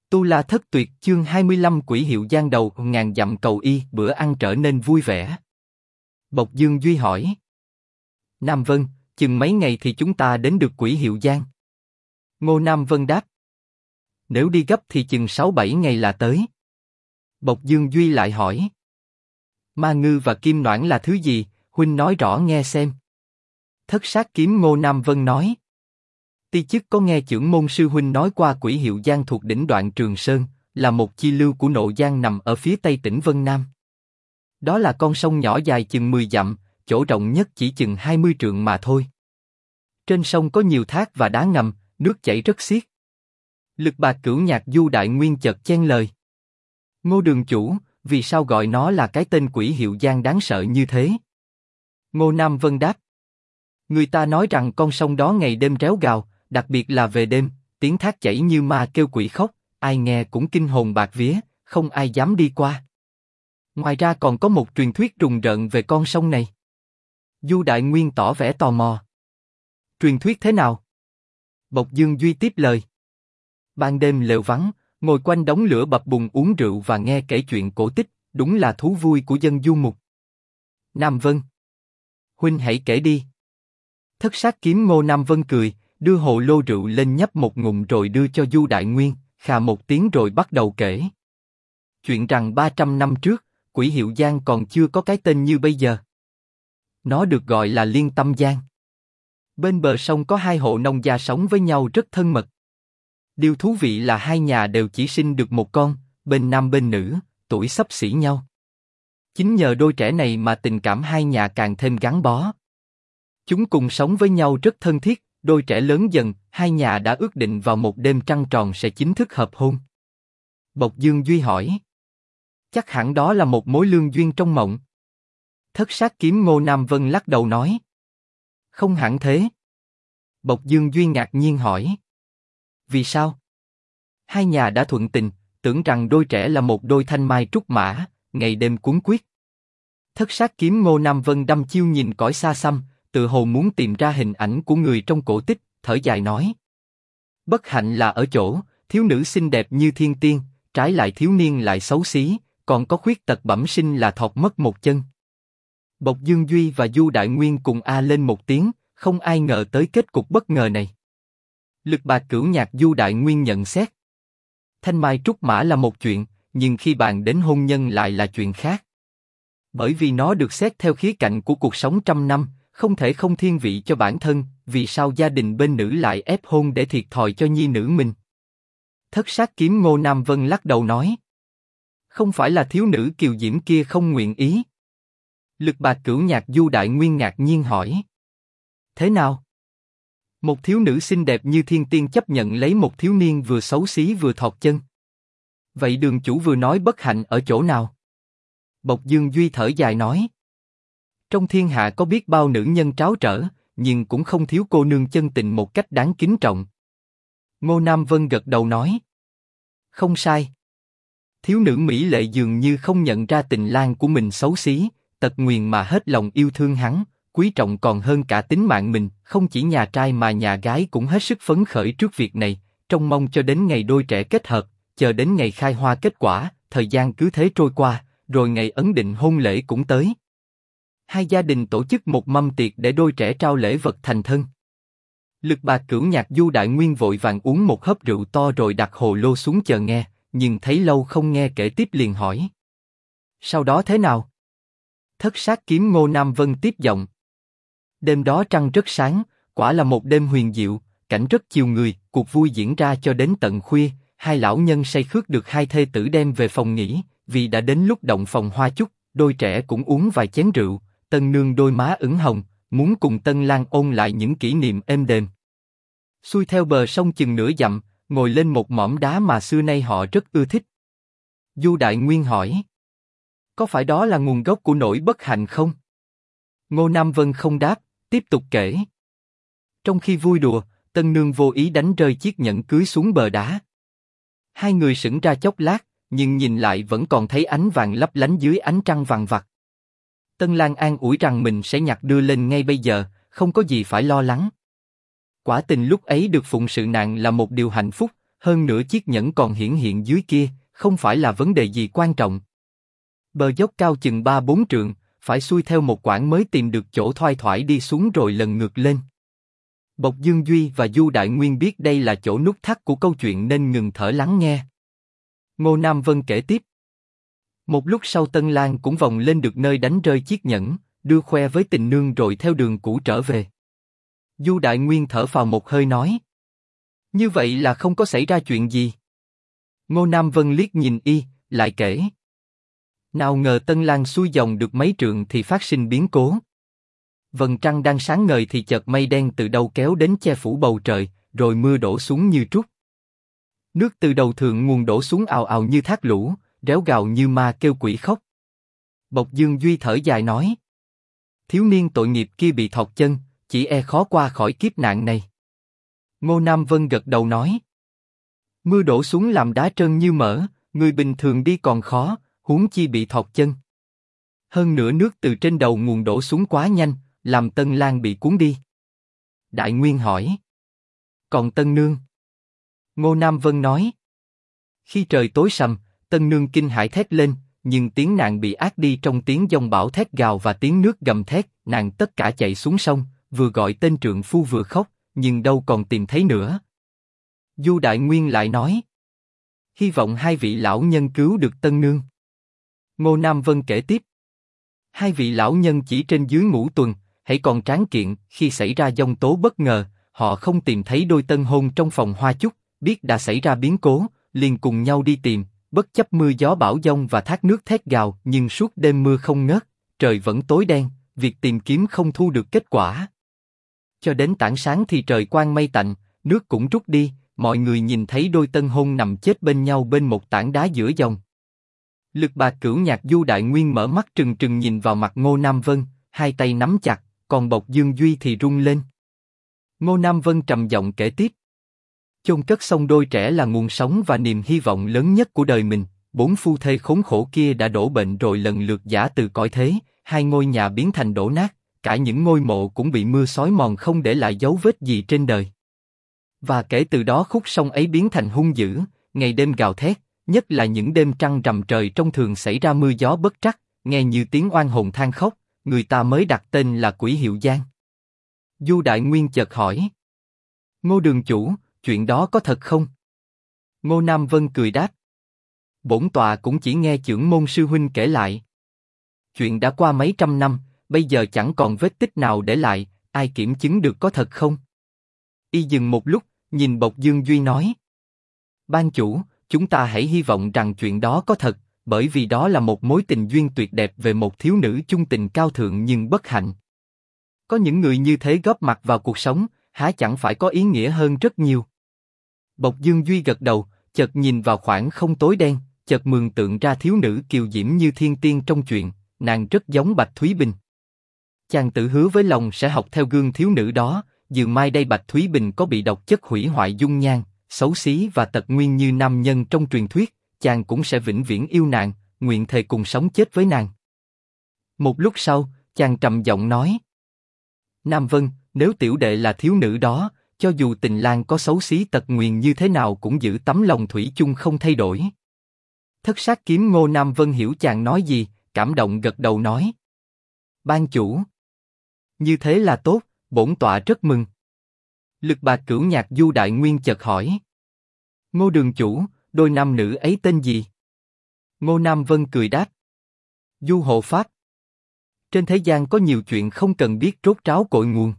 Tu La Thất Tuyệt chương 25 Quỷ Hiệu Giang đầu ngàn dặm cầu y, bữa ăn trở nên vui vẻ. Bộc Dương Duy hỏi. Nam Vân, chừng mấy ngày thì chúng ta đến được Quỷ Hiệu Giang? Ngô Nam Vân đáp. Nếu đi gấp thì chừng 6-7 ngày là tới. Bộc Dương Duy lại hỏi. Ma ngư và kim noãn là thứ gì, huynh nói rõ nghe xem. Thất sát kiếm Ngô Nam Vân nói. Ti chức có nghe chưởng môn sư huynh nói qua Quỷ Hiệu Giang thuộc đỉnh đoạn Trường Sơn, là một chi lưu của Nộ Giang nằm ở phía tây tỉnh Vân Nam. Đó là con sông nhỏ dài chừng 10 dặm, chỗ rộng nhất chỉ chừng 20 trượng mà thôi. Trên sông có nhiều thác và đá ngầm, nước chảy rất xiết. Lực Bạc Cửu Nhạc Du Đại Nguyên chợt chen lời. Ngô đường chủ, vì sao gọi nó là cái tên Quỷ Hiệu Giang đáng sợ như thế? Ngô Nam Vân đáp. Người ta nói rằng con sông đó ngày đêm réo gào, đặc biệt là về đêm, tiếng thác chảy như ma kêu quỷ khóc, ai nghe cũng kinh hồn bạt vía, không ai dám đi qua. Ngoài ra còn có một truyền thuyết rùng rợn về con sông này. Du Đại Nguyên tỏ vẻ tò mò. Truyền thuyết thế nào? Bộc Dương Duy tiếp lời. Ban đêm lều vắng, ngồi quanh đống lửa bập bùng uống rượu và nghe kể chuyện cổ tích, đúng là thú vui của dân du mục. Nam Vân, huynh hãy kể đi. Thất sát kiếm Ngô Nam Vân cười, đưa hồ lô rượu lên nhấp một ngụm rồi đưa cho Du Đại Nguyên, khà một tiếng rồi bắt đầu kể. Chuyện rằng 300 năm trước, Quỷ Hiệu Giang còn chưa có cái tên như bây giờ. Nó được gọi là Liên Tâm Giang. Bên bờ sông có hai hộ nông gia sống với nhau rất thân mật. Điều thú vị là hai nhà đều chỉ sinh được một con, bên nam bên nữ, tuổi xấp xỉ nhau. Chính nhờ đôi trẻ này mà tình cảm hai nhà càng thêm gắn bó. Chúng cùng sống với nhau rất thân thiết, đôi trẻ lớn dần, hai nhà đã ước định vào một đêm trăng tròn sẽ chính thức hợp hôn. Bộc Dương Duy hỏi. Chắc hẳn đó là một mối lương duyên trong mộng. Thất sát kiếm Ngô Nam Vân lắc đầu nói. Không hẳn thế. Bộc Dương Duy ngạc nhiên hỏi. Vì sao? Hai nhà đã thuận tình, tưởng rằng đôi trẻ là một đôi thanh mai trúc mã, ngày đêm cuốn quyết. Thất sát kiếm Ngô Nam Vân đăm chiêu nhìn cõi xa xăm, tự hồ muốn tìm ra hình ảnh của người trong cổ tích, thở dài nói. Bất hạnh là ở chỗ, thiếu nữ xinh đẹp như thiên tiên, trái lại thiếu niên lại xấu xí, còn có khuyết tật bẩm sinh là thọt mất một chân. Bộc Dương Duy và Du Đại Nguyên cùng a lên một tiếng, không ai ngờ tới kết cục bất ngờ này. Lực Bạc Cửu Nhạc Du Đại Nguyên nhận xét. Thanh mai trúc mã là một chuyện, nhưng khi bàn đến hôn nhân lại là chuyện khác. Bởi vì nó được xét theo khía cạnh của cuộc sống trăm năm, không thể không thiên vị cho bản thân, vì sao gia đình bên nữ lại ép hôn để thiệt thòi cho nhi nữ mình? Thất sát kiếm Ngô Nam Vân lắc đầu nói. Không phải là thiếu nữ kiều diễm kia không nguyện ý. Lực Bạc Cửu Nhạc Du Đại Nguyên ngạc nhiên hỏi. Thế nào? Một thiếu nữ xinh đẹp như thiên tiên chấp nhận lấy một thiếu niên vừa xấu xí vừa thọt chân. Vậy đường chủ vừa nói bất hạnh ở chỗ nào? Bộc Dương Duy thở dài nói. Trong thiên hạ có biết bao nữ nhân tráo trở, nhưng cũng không thiếu cô nương chân tình một cách đáng kính trọng. Ngô Nam Vân gật đầu nói. Không sai. Thiếu nữ mỹ lệ dường như không nhận ra tình lang của mình xấu xí, tật nguyền mà hết lòng yêu thương hắn, quý trọng còn hơn cả tính mạng mình. Không chỉ nhà trai mà nhà gái cũng hết sức phấn khởi trước việc này, trông mong cho đến ngày đôi trẻ kết hợp, chờ đến ngày khai hoa kết quả. Thời gian cứ thế trôi qua, rồi ngày ấn định hôn lễ cũng tới. Hai gia đình tổ chức một mâm tiệc để đôi trẻ trao lễ vật thành thân. Lực Bạc Cửu Nhạc Du Đại Nguyên vội vàng uống một hớp rượu to rồi đặt hồ lô xuống chờ nghe, nhưng thấy lâu không nghe kể tiếp liền hỏi. Sau đó thế nào? Thất sát kiếm Ngô Nam Vân tiếp giọng. Đêm đó trăng rất sáng, quả là một đêm huyền diệu, cảnh rất chiều người, cuộc vui diễn ra cho đến tận khuya, hai lão nhân say khướt được hai thê tử đem về phòng nghỉ, vì đã đến lúc động phòng hoa chúc, đôi trẻ cũng uống vài chén rượu, tân nương đôi má ửng hồng, muốn cùng tân lang ôn lại những kỷ niệm êm đềm. Xuôi theo bờ sông chừng nửa dặm, ngồi lên một mỏm đá mà xưa nay họ rất ưa thích. Du Đại Nguyên hỏi. Có phải đó là nguồn gốc của nỗi bất hạnh không? Ngô Nam Vân không đáp, tiếp tục kể. Trong khi vui đùa, tân nương vô ý đánh rơi chiếc nhẫn cưới xuống bờ đá. Hai người sững ra chốc lát, nhưng nhìn lại vẫn còn thấy ánh vàng lấp lánh dưới ánh trăng vàng vặc. Tân lang an ủi rằng mình sẽ nhặt đưa lên ngay bây giờ, không có gì phải lo lắng. Quả tình lúc ấy được phụng sự nàng là một điều hạnh phúc, hơn nữa chiếc nhẫn còn hiển hiện dưới kia, không phải là vấn đề gì quan trọng. Bờ dốc cao chừng 3-4 trượng, phải xuôi theo một quãng mới tìm được chỗ thoai thoải đi xuống rồi lần ngược lên. Bộc Dương Duy và Du Đại Nguyên biết đây là chỗ nút thắt của câu chuyện nên ngừng thở lắng nghe. Ngô Nam Vân kể tiếp. Một lúc sau Tân Lang cũng vòng lên được nơi đánh rơi chiếc nhẫn, đưa khoe với Tình Nương rồi theo đường cũ trở về. Du Đại Nguyên thở phào một hơi nói. Như vậy là không có xảy ra chuyện gì. Ngô Nam Vân liếc nhìn y, lại kể. Nào ngờ Tân Lang xuôi dòng được mấy trượng thì phát sinh biến cố. Vầng trăng đang sáng ngời thì chợt mây đen từ đâu kéo đến che phủ bầu trời, rồi mưa đổ xuống như trút. Nước từ đầu thượng nguồn đổ xuống ào ào như thác lũ, réo gào như ma kêu quỷ khóc. Bộc Dương Duy thở dài nói. Thiếu niên tội nghiệp kia bị thọt chân, chỉ e khó qua khỏi kiếp nạn này. Ngô Nam Vân gật đầu nói. Mưa đổ xuống làm đá trơn như mỡ, người bình thường đi còn khó, huống chi bị thọt chân. Hơn nữa nước từ trên đầu nguồn đổ xuống quá nhanh, làm Tân Lang bị cuốn đi. Đại Nguyên hỏi. Còn Tân Nương? Ngô Nam Vân nói. Khi trời tối sầm, Tân Nương kinh hãi thét lên, nhưng tiếng nàng bị át đi trong tiếng giông bão thét gào và tiếng nước gầm thét, nàng tất cả chạy xuống sông, vừa gọi tên trượng phu vừa khóc, nhưng đâu còn tìm thấy nữa. Du Đại Nguyên lại nói. Hy vọng hai vị lão nhân cứu được Tân Nương. Ngô Nam Vân kể tiếp. Hai vị lão nhân chỉ trên dưới ngũ tuần, hãy còn tráng kiện, khi xảy ra giông tố bất ngờ, họ không tìm thấy đôi tân hôn trong phòng hoa chúc, biết đã xảy ra biến cố, liền cùng nhau đi tìm, bất chấp mưa gió bão giông và thác nước thét gào, nhưng suốt đêm mưa không ngớt, trời vẫn tối đen, việc tìm kiếm không thu được kết quả. Cho đến tảng sáng thì trời quang mây tạnh, nước cũng rút đi, mọi người nhìn thấy đôi tân hôn nằm chết bên nhau bên một tảng đá giữa dòng. Lực Bạc Cửu Nhạc Du Đại Nguyên mở mắt trừng trừng nhìn vào mặt Ngô Nam Vân, hai tay nắm chặt, còn Bộc Dương Duy thì run lên. Ngô Nam Vân trầm giọng kể tiếp. Chôn cất xong đôi trẻ là nguồn sống và niềm hy vọng lớn nhất của đời mình, bốn phu thê khốn khổ kia đã đổ bệnh rồi lần lượt giã từ cõi thế, hai ngôi nhà biến thành đổ nát, cả những ngôi mộ cũng bị mưa xói mòn không để lại dấu vết gì trên đời. Và kể từ đó khúc sông ấy biến thành hung dữ, ngày đêm gào thét, nhất là những đêm trăng rằm trời trong thường xảy ra mưa gió bất trắc, nghe như tiếng oan hồn than khóc, người ta mới đặt tên là Quỷ Hiệu Giang. Du Đại Nguyên chợt hỏi. Ngô đường chủ, chuyện đó có thật không? Ngô Nam Vân cười đáp. Bổn tọa cũng chỉ nghe chưởng môn sư huynh kể lại. Chuyện đã qua mấy trăm năm, bây giờ chẳng còn vết tích nào để lại, ai kiểm chứng được có thật không? Y dừng một lúc, nhìn Bộc Dương Duy nói. Ban chủ, chúng ta hãy hy vọng rằng chuyện đó có thật, bởi vì đó là một mối tình duyên tuyệt đẹp về một thiếu nữ chung tình cao thượng nhưng bất hạnh. Có những người như thế góp mặt vào cuộc sống, há chẳng phải có ý nghĩa hơn rất nhiều. Bộc Dương Duy gật đầu, chợt nhìn vào khoảng không tối đen, chợt mường tượng ra thiếu nữ kiều diễm như thiên tiên trong chuyện, nàng rất giống Bạch Thúy Bình. Chàng tự hứa với lòng sẽ học theo gương thiếu nữ đó, dường mai đây Bạch Thúy Bình có bị độc chất hủy hoại dung nhan, xấu xí và tật nguyên như nam nhân trong truyền thuyết, chàng cũng sẽ vĩnh viễn yêu nàng, nguyện thề cùng sống chết với nàng. Một lúc sau, chàng trầm giọng nói. Nam Vân, nếu tiểu đệ là thiếu nữ đó, cho dù Tình Lang có xấu xí tật nguyền như thế nào cũng giữ tấm lòng thủy chung không thay đổi. Thất Sát Kiếm Ngô Nam Vân hiểu chàng nói gì, cảm động gật đầu nói. Ban chủ. Như thế là tốt, bổn tọa rất mừng. Lực Bạc Cửu Nhạc Du Đại Nguyên chợt hỏi. Ngô đường chủ, đôi nam nữ ấy tên gì? Ngô Nam Vân cười đáp. Du Hộ Pháp. Trên thế gian có nhiều chuyện không cần biết rốt ráo cội nguồn.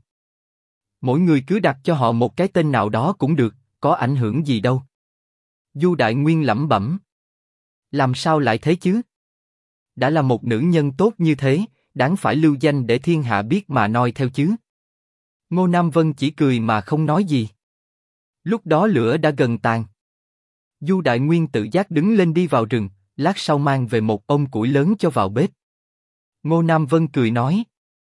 Mỗi người cứ đặt cho họ một cái tên nào đó cũng được, có ảnh hưởng gì đâu. Du Đại Nguyên lẩm bẩm. Làm sao lại thế chứ? Đã là một nữ nhân tốt như thế, đáng phải lưu danh để thiên hạ biết mà noi theo chứ. Ngô Nam Vân chỉ cười mà không nói gì. Lúc đó lửa đã gần tàn. Du Đại Nguyên tự giác đứng lên đi vào rừng, lát sau mang về một ôm củi lớn cho vào bếp. Ngô Nam Vân cười nói.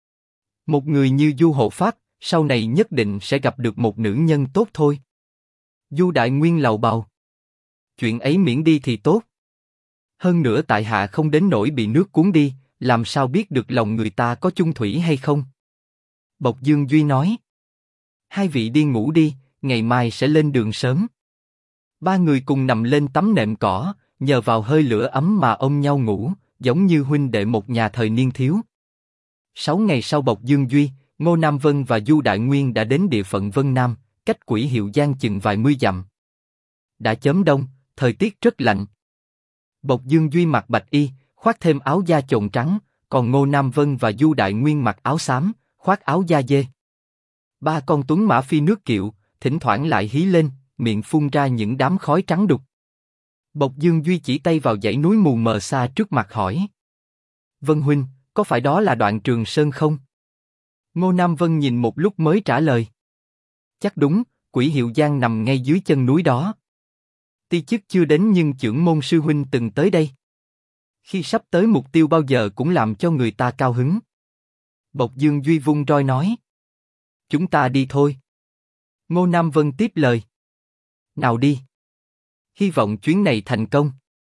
Một người như Du Hộ Pháp, sau này nhất định sẽ gặp được một nữ nhân tốt thôi. Du Đại Nguyên lầu bầu. Chuyện ấy miễn đi thì tốt. Hơn nữa tại hạ không đến nỗi bị nước cuốn đi, làm sao biết được lòng người ta có chung thủy hay không? Bộc Dương Duy nói. Hai vị đi ngủ đi, ngày mai sẽ lên đường sớm. Ba người cùng nằm lên tấm nệm cỏ, nhờ vào hơi lửa ấm mà ôm nhau ngủ, giống như huynh đệ một nhà thời niên thiếu. 6 ngày sau Bộc Dương Duy, Ngô Nam Vân và Du Đại Nguyên đã đến địa phận Vân Nam, cách Quỷ Hiệu Giang chừng vài mươi dặm. Đã chớm đông, thời tiết rất lạnh. Bộc Dương Duy mặc bạch y, khoác thêm áo da chồn trắng, còn Ngô Nam Vân và Du Đại Nguyên mặc áo xám, khoác áo da dê. Ba con tuấn mã phi nước kiệu, thỉnh thoảng lại hí lên, miệng phun ra những đám khói trắng đục. Bộc Dương Duy chỉ tay vào dãy núi mù mờ xa trước mặt hỏi: Vân huynh, có phải đó là Đoạn Trường Sơn không? Ngô Nam Vân nhìn một lúc mới trả lời: Chắc đúng, Quỷ Hiệu Giang nằm ngay dưới chân núi đó. Ti chức chưa đến nhưng Chưởng Môn sư huynh từng tới đây. Khi sắp tới mục tiêu bao giờ cũng làm cho người ta cao hứng. Bộc Dương Duy vung roi nói: Chúng ta đi thôi. Ngô Nam Vân tiếp lời: Nào đi. Hy vọng chuyến này thành công.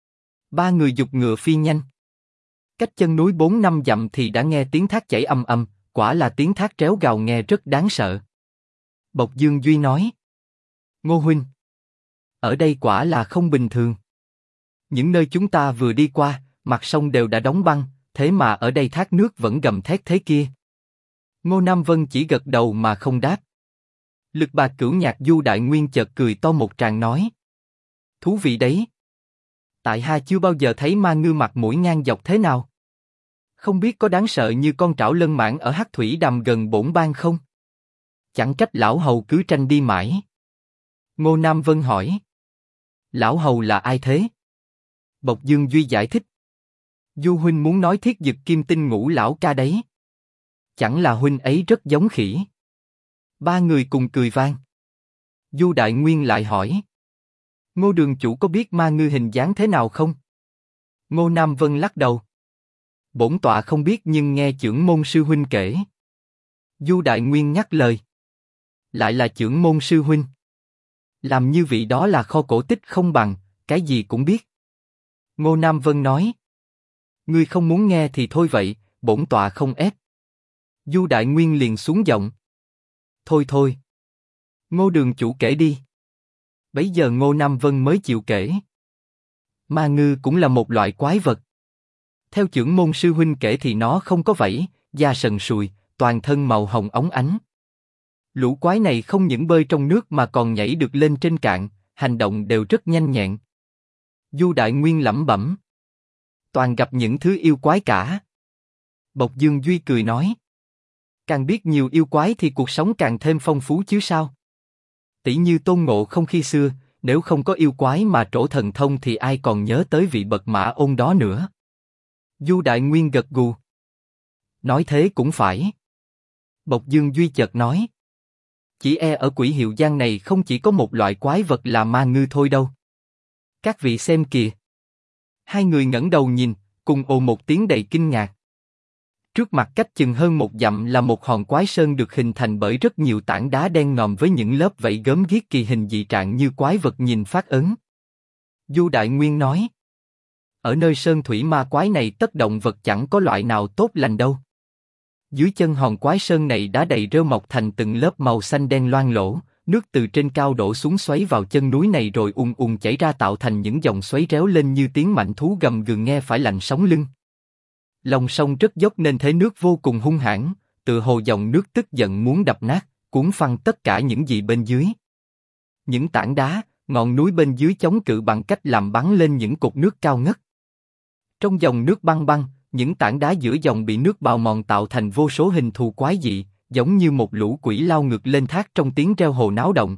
Ba người giục ngựa phi nhanh. Cách chân núi 4-5 dặm thì đã nghe tiếng thác chảy ầm ầm, quả là tiếng thác réo gào nghe rất đáng sợ. Bộc Dương Duy nói: Ngô huynh, ở đây quả là không bình thường. Những nơi chúng ta vừa đi qua, mặt sông đều đã đóng băng, thế mà ở đây thác nước vẫn gầm thét thế kia. Ngô Nam Vân chỉ gật đầu mà không đáp. Lực Bà Cửu Nhạc Du Đại Nguyên chợt cười to một tràng nói: Thú vị đấy. Tại hạ chưa bao giờ thấy ma ngư mặt mũi ngang dọc thế nào. Không biết có đáng sợ như con trảo lân mãng ở Hắc Thủy Đàm gần Bổn Bang không? Chẳng trách lão hầu cứ tranh đi mãi. Ngô Nam Vân hỏi: Lão hầu là ai thế? Bộc Dương Duy giải thích: Du huynh muốn nói Thiết Dực Kim Tinh Ngũ lão ca đấy. Chẳng là huynh ấy rất giống khỉ. Ba người cùng cười vang. Du Đại Nguyên lại hỏi: Ngô đường chủ có biết ma ngư hình dáng thế nào không? Ngô Nam Vân lắc đầu: Bổn tọa không biết nhưng nghe Chưởng Môn sư huynh kể. Du Đại Nguyên nhắc lời: Lại là Chưởng Môn sư huynh. Làm như vị đó là kho cổ tích không bằng, cái gì cũng biết. Ngô Nam Vân nói: Ngươi không muốn nghe thì thôi vậy, bổn tọa không ép. Du Đại Nguyên liền xuống giọng: Thôi thôi. Ngô đường chủ kể đi. Bấy giờ Ngô Nam Vân mới chịu kể. Ma ngư cũng là một loại quái vật. Theo Chưởng Môn sư huynh kể thì nó không có vảy, da sần sùi, toàn thân màu hồng óng ánh. Lũ quái này không những bơi trong nước mà còn nhảy được lên trên cạn, hành động đều rất nhanh nhẹn. Du Đại Nguyên lẩm bẩm: Toàn gặp những thứ yêu quái cả. Bộc Dương Duy cười nói: Càng biết nhiều yêu quái thì cuộc sống càng thêm phong phú chứ sao? Tỷ như Tôn Ngộ Không khi xưa, nếu không có yêu quái mà trổ thần thông thì ai còn nhớ tới vị bậc Mã Ôn đó nữa. Du Đại Nguyên gật gù. Nói thế cũng phải. Bộc Dương Duy chợt nói: Chỉ e ở Quỷ Hiệu Giang này không chỉ có một loại quái vật là ma ngư thôi đâu. Các vị xem kìa. Hai người ngẩng đầu nhìn, cùng ồ một tiếng đầy kinh ngạc. Trước mặt cách chừng hơn một dặm là một hòn quái sơn được hình thành bởi rất nhiều tảng đá đen ngòm với những lớp vảy gớm ghiếc kỳ hình dị trạng như quái vật nhìn phát ấn. Du Đại Nguyên nói: Ở nơi sơn thủy ma quái này tất động vật chẳng có loại nào tốt lành đâu. Dưới chân hòn quái sơn này đá đầy rêu mọc thành từng lớp màu xanh đen loang lổ, nước từ trên cao đổ xuống xoáy vào chân núi này rồi ùn ùn chảy ra tạo thành những dòng xoáy réo lên như tiếng mạnh thú gầm gừ nghe phải lạnh sống lưng. Lòng sông rất dốc nên thế nước vô cùng hung hãn, tựa hồ dòng nước tức giận muốn đập nát, cuốn phăng tất cả những gì bên dưới. Những tảng đá, ngọn núi bên dưới chống cự bằng cách làm bắn lên những cột nước cao ngất. Trong dòng nước băng băng, những tảng đá giữa dòng bị nước bào mòn tạo thành vô số hình thù quái dị, giống như một lũ quỷ lao ngược lên thác trong tiếng reo hồ náo động.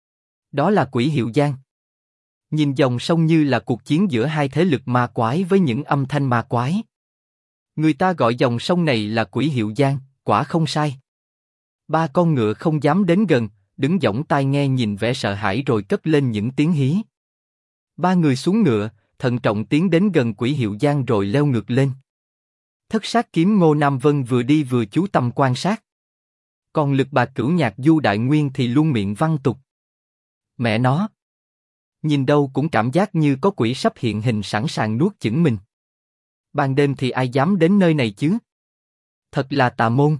Đó là Quỷ Hiệu Giang. Nhìn dòng sông như là cuộc chiến giữa hai thế lực ma quái với những âm thanh ma quái. Người ta gọi dòng sông này là Quỷ Hiệu Giang, quả không sai. Ba con ngựa không dám đến gần, đứng dõng tai nghe nhìn vẻ sợ hãi rồi cất lên những tiếng hí. Ba người xuống ngựa, thận trọng tiến đến gần Quỷ Hiệu Giang rồi leo ngược lên. Thất sát kiếm Ngô Nam Vân vừa đi vừa chú tâm quan sát. Còn Lực Bà Cửu Nhạc Du Đại Nguyên thì luôn miệng văng tục. Mẹ nó! Nhìn đâu cũng cảm giác như có quỷ sắp hiện hình sẵn sàng nuốt chửng mình. Ban đêm thì ai dám đến nơi này chứ? Thật là tà môn.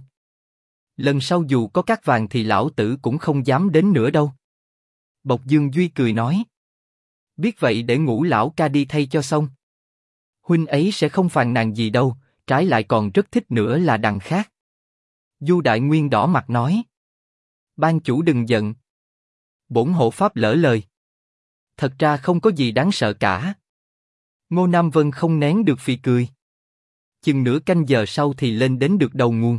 Lần sau dù có cát vàng thì lão tử cũng không dám đến nữa đâu. Bộc Dương Duy cười nói. Biết vậy để Ngũ lão ca đi thay cho xong. Huynh ấy sẽ không phàn nàn gì đâu, trái lại còn rất thích nữa là đằng khác. Du Đại Nguyên đỏ mặt nói. Ban chủ đừng giận. Bổn hộ pháp lỡ lời. Thật ra không có gì đáng sợ cả. Ngô Nam Vân không nén được phì cười. Chừng nửa canh giờ sau thì lên đến được đầu nguồn.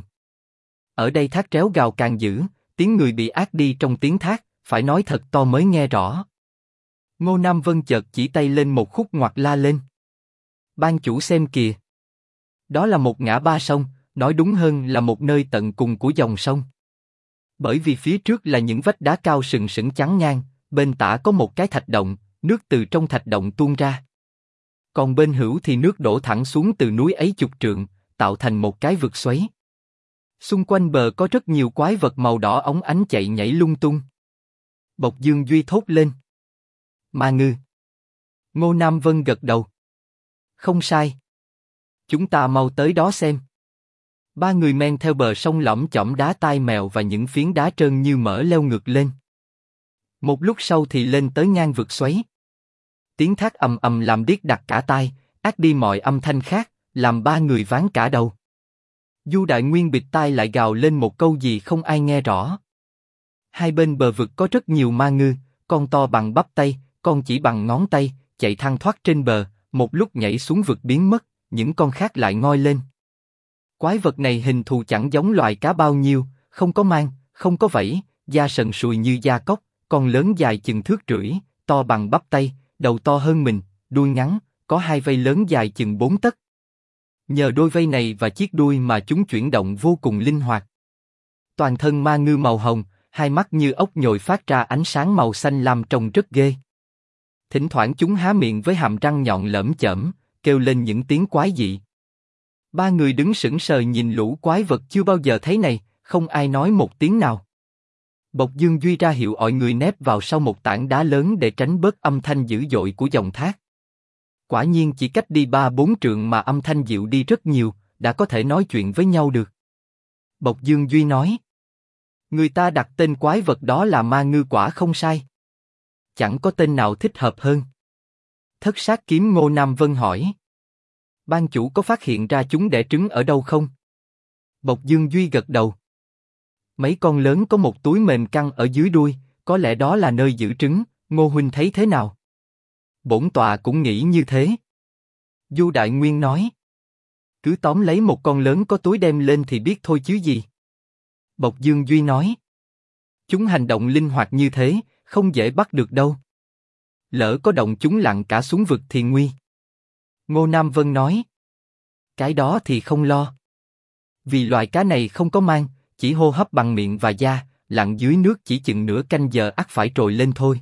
Ở đây thác réo gào càng dữ, tiếng người bị át đi trong tiếng thác, phải nói thật to mới nghe rõ. Ngô Nam Vân chợt chỉ tay lên một khúc ngoặt la lên. Ban chủ xem kìa. Đó là một ngã ba sông, nói đúng hơn là một nơi tận cùng của dòng sông. Bởi vì phía trước là những vách đá cao sừng sững chắn ngang, bên tả có một cái thạch động, nước từ trong thạch động tuôn ra. Còn bên hữu thì nước đổ thẳng xuống từ núi ấy chục trượng, tạo thành một cái vực xoáy. Xung quanh bờ có rất nhiều quái vật màu đỏ óng ánh chạy nhảy lung tung. Bộc Dương Duy thốt lên. Ma ngư. Ngô Nam Vân gật đầu. Không sai. Chúng ta mau tới đó xem. Ba người men theo bờ sông lõm chõm đá tai mèo và những phiến đá trơn như mỡ leo ngược lên. Một lúc sau thì lên tới ngang vực xoáy. Tiếng thác ầm ầm làm điếc đặt cả tai, át đi mọi âm thanh khác, làm ba người váng cả đầu. Du Đại Nguyên bịt tai lại gào lên một câu gì không ai nghe rõ. Hai bên bờ vực có rất nhiều ma ngư, con to bằng bắp tay, con chỉ bằng ngón tay, chạy thăng thoát trên bờ, một lúc nhảy xuống vực biến mất, những con khác lại ngoi lên. Quái vật này hình thù chẳng giống loài cá bao nhiêu, không có mang, không có vảy, da sần sùi như da cóc, con lớn dài chừng thước rưỡi, to bằng bắp tay, đầu to hơn mình, đuôi ngắn, có hai vây lớn dài chừng 4 tấc. Nhờ đôi vây này và chiếc đuôi mà chúng chuyển động vô cùng linh hoạt. Toàn thân ma ngư màu hồng, hai mắt như ốc nhồi phát ra ánh sáng màu xanh lam trông rất ghê. Thỉnh thoảng chúng há miệng với hàm răng nhọn lởm chởm, kêu lên những tiếng quái dị. Ba người đứng sững sờ nhìn lũ quái vật chưa bao giờ thấy này, không ai nói một tiếng nào. Bộc Dương Duy ra hiệu mọi người nép vào sau một tảng đá lớn để tránh bớt âm thanh dữ dội của dòng thác. Quả nhiên chỉ cách đi 3-4 trượng mà âm thanh dịu đi rất nhiều, đã có thể nói chuyện với nhau được. Bộc Dương Duy nói. Người ta đặt tên quái vật đó là ma ngư quả không sai. Chẳng có tên nào thích hợp hơn. Thất sát kiếm Ngô Nam Vân hỏi. Ban chủ có phát hiện ra chúng đẻ trứng ở đâu không? Bộc Dương Duy gật đầu. Mấy con lớn có một túi mềm căng ở dưới đuôi, có lẽ đó là nơi giữ trứng, Ngô huynh thấy thế nào? Bổn tọa cũng nghĩ như thế. Du Đại Nguyên nói. Cứ tóm lấy một con lớn có túi đem lên thì biết thôi chứ gì. Bộc Dương Duy nói. Chúng hành động linh hoạt như thế, không dễ bắt được đâu. Lỡ có động chúng lặn cả xuống vực thì nguy. Ngô Nam Vân nói. Cái đó thì không lo. Vì loài cá này không có mang, chỉ hô hấp bằng miệng và da, lặn dưới nước chỉ chừng nửa canh giờ ắt phải trồi lên thôi.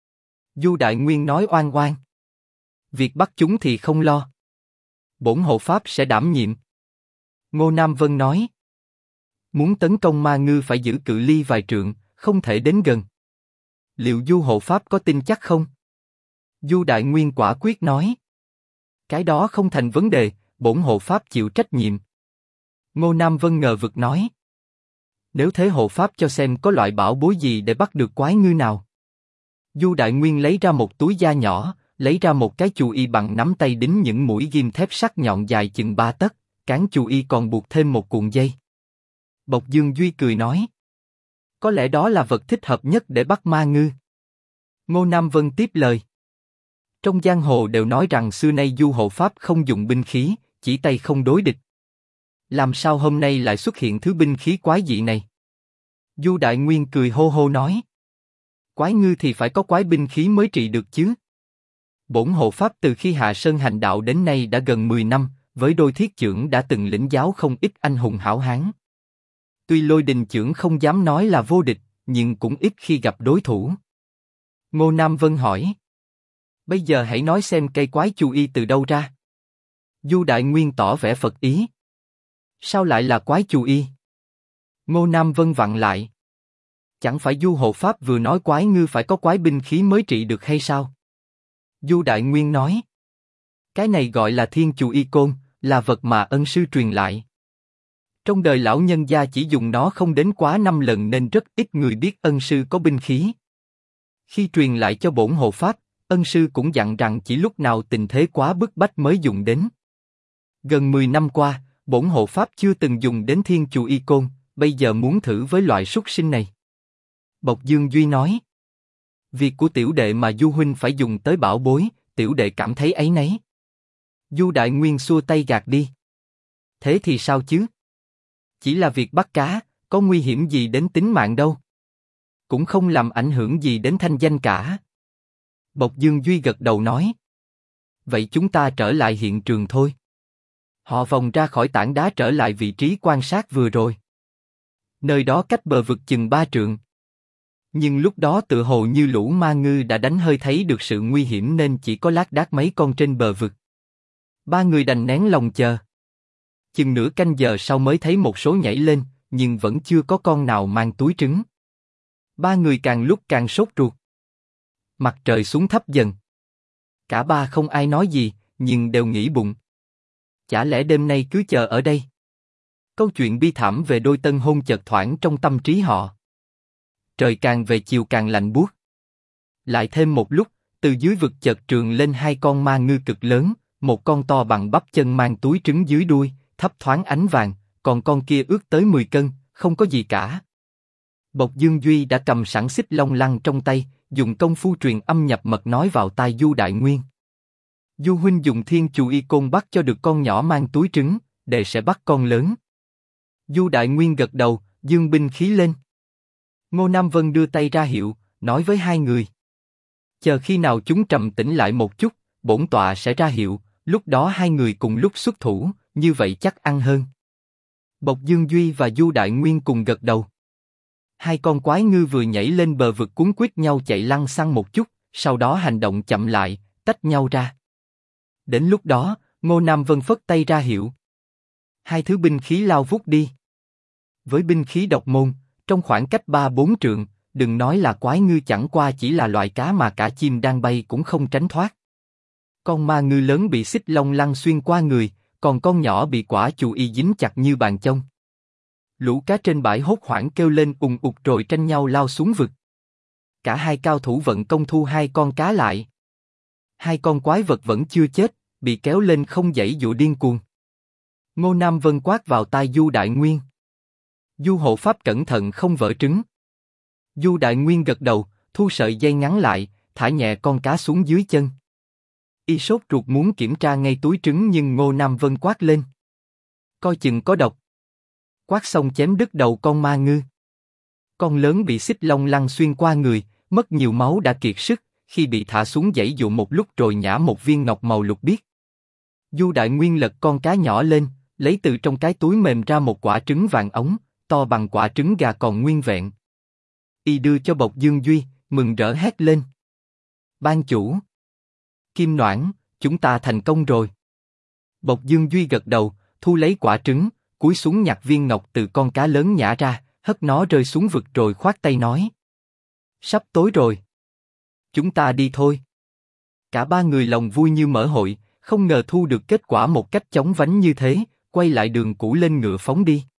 Du Đại Nguyên nói oan oan. Việc bắt chúng thì không lo. Bổn hộ pháp sẽ đảm nhiệm. Ngô Nam Vân nói. Muốn tấn công ma ngư phải giữ cự ly vài trượng, không thể đến gần. Liệu Du hộ pháp có tin chắc không? Du Đại Nguyên quả quyết nói. Cái đó không thành vấn đề, bổn hộ pháp chịu trách nhiệm. Ngô Nam Vân ngờ vực nói. Nếu thế hộ pháp cho xem có loại bảo bối gì để bắt được quái ngư nào. Du Đại Nguyên lấy ra một túi da nhỏ, lấy ra một cái chù y bằng nắm tay đính những mũi ghim thép sắc nhọn dài chừng 3 tấc, cán chù y còn buộc thêm một cuộn dây. Bộc Dương Duy cười nói. Có lẽ đó là vật thích hợp nhất để bắt ma ngư. Ngô Nam Vân tiếp lời. Trong giang hồ đều nói rằng xưa nay Du hộ pháp không dùng binh khí, chỉ tay không đối địch. Làm sao hôm nay lại xuất hiện thứ binh khí quái dị này? Du Đại Nguyên cười hô hô nói. Quái ngư thì phải có quái binh khí mới trị được chứ. Bổn hộ pháp từ khi hạ sơn hành đạo đến nay đã gần 10 năm, với đôi thiết chưởng đã từng lĩnh giáo không ít anh hùng hảo hán. Tuy Lôi Đình chưởng không dám nói là vô địch, nhưng cũng ít khi gặp đối thủ. Ngô Nam Vân hỏi. Bây giờ hãy nói xem cây quái chu y từ đâu ra. Du Đại Nguyên tỏ vẻ phật ý. Sao lại là quái chu y? Ngô Nam Vân vặn lại. Chẳng phải Du hộ pháp vừa nói quái ngư phải có quái binh khí mới trị được hay sao? Du Đại Nguyên nói. Cái này gọi là thiên chu y côn, là vật mà ân sư truyền lại. Trong đời lão nhân gia chỉ dùng nó không đến quá 5 lần nên rất ít người biết ân sư có binh khí. Khi truyền lại cho bổn hộ pháp, Ân sư cũng dặn rằng chỉ lúc nào tình thế quá bức bách mới dùng đến. Gần 10 năm qua, bổn hộ pháp chưa từng dùng đến Thiên Chù Y Côn, bây giờ muốn thử với loại súc sinh này. Bộc Dương Duy nói. Việc của tiểu đệ mà Du huynh phải dùng tới bảo bối, tiểu đệ cảm thấy áy náy. Du Đại Nguyên xua tay gạt đi. Thế thì sao chứ? Chỉ là việc bắt cá, có nguy hiểm gì đến tính mạng đâu. Cũng không làm ảnh hưởng gì đến thanh danh cả. Bộc Dương Duy gật đầu nói. Vậy chúng ta trở lại hiện trường thôi. Họ vòng ra khỏi tảng đá trở lại vị trí quan sát vừa rồi. Nơi đó cách bờ vực chừng 3 trượng. Nhưng lúc đó tựa hồ như lũ ma ngư đã đánh hơi thấy được sự nguy hiểm nên chỉ có lác đác mấy con trên bờ vực. Ba người đành nén lòng chờ. Chừng nửa canh giờ sau mới thấy một số nhảy lên, nhưng vẫn chưa có con nào mang túi trứng. Ba người càng lúc càng sốt ruột. Mặt trời xuống thấp dần. Cả ba không ai nói gì, nhưng đều nghĩ bụng. Chả lẽ đêm nay cứ chờ ở đây? Câu chuyện bi thảm về đôi tân hôn chợt thoảng trong tâm trí họ. Trời càng về chiều càng lạnh buốt. Lại thêm một lúc, từ dưới vực chợt trườn lên hai con ma ngư cực lớn, một con to bằng bắp chân mang túi trứng dưới đuôi, thấp thoáng ánh vàng, còn con kia ước tới 10 cân, không có gì cả. Bộc Dương Duy đã cầm sẵn xích long lăng trong tay, dùng công phu truyền âm nhập mật nói vào tai Du Đại Nguyên. Du huynh dùng Thiên Chù Y Côn bắt cho được con nhỏ mang túi trứng, đệ sẽ bắt con lớn. Du Đại Nguyên gật đầu, giương binh khí lên. Ngô Nam Vân đưa tay ra hiệu, nói với hai người. Chờ khi nào chúng trầm tĩnh lại một chút, bổn tọa sẽ ra hiệu, lúc đó hai người cùng lúc xuất thủ, như vậy chắc ăn hơn. Bộc Dương Duy và Du Đại Nguyên cùng gật đầu. Hai con quái ngư vừa nhảy lên bờ vực cuốn quýt nhau chạy lăng xăng một chút, sau đó hành động chậm lại, tách nhau ra. Đến lúc đó, Ngô Nam Vân phất tay ra hiệu. Hai thứ binh khí lao vút đi. Với binh khí độc môn, trong khoảng cách 3-4 trượng, đừng nói là quái ngư chẳng qua chỉ là loại cá mà cả chim đang bay cũng không tránh thoát. Con ma ngư lớn bị xích long lăng xuyên qua người, còn con nhỏ bị quả chù y dính chặt như bàn chông. Lũ cá trên bãi hốt hoảng kêu lên ùng ục rồi tranh nhau lao xuống vực. Cả hai cao thủ vận công thu hai con cá lại. Hai con quái vật vẫn chưa chết, bị kéo lên không giãy giụa điên cuồng. Ngô Nam Vân quát vào tai Du Đại Nguyên. Du hộ pháp cẩn thận không vỡ trứng. Du Đại Nguyên gật đầu, thu sợi dây ngắn lại, thả nhẹ con cá xuống dưới chân. Y sốt ruột muốn kiểm tra ngay túi trứng nhưng Ngô Nam Vân quát lên. Coi chừng có độc. Quát xong chém đứt đầu con ma ngư. Con lớn bị xích long lăng xuyên qua người, mất nhiều máu đã kiệt sức, khi bị thả xuống giãy giụa một lúc rồi nhả một viên ngọc màu lục biếc. Du Đại Nguyên lật con cá nhỏ lên, lấy từ trong cái túi mềm ra một quả trứng vàng ống, to bằng quả trứng gà còn nguyên vẹn. Y đưa cho Bộc Dương Duy, mừng rỡ hét lên. Ban chủ! Kim Noãn, chúng ta thành công rồi. Bộc Dương Duy gật đầu, thu lấy quả trứng, cúi xuống nhặt viên ngọc từ con cá lớn nhả ra, hất nó rơi xuống vực rồi khoát tay nói. Sắp tối rồi. Chúng ta đi thôi. Cả ba người lòng vui như mở hội, không ngờ thu được kết quả một cách chóng vánh như thế, quay lại đường cũ lên ngựa phóng đi.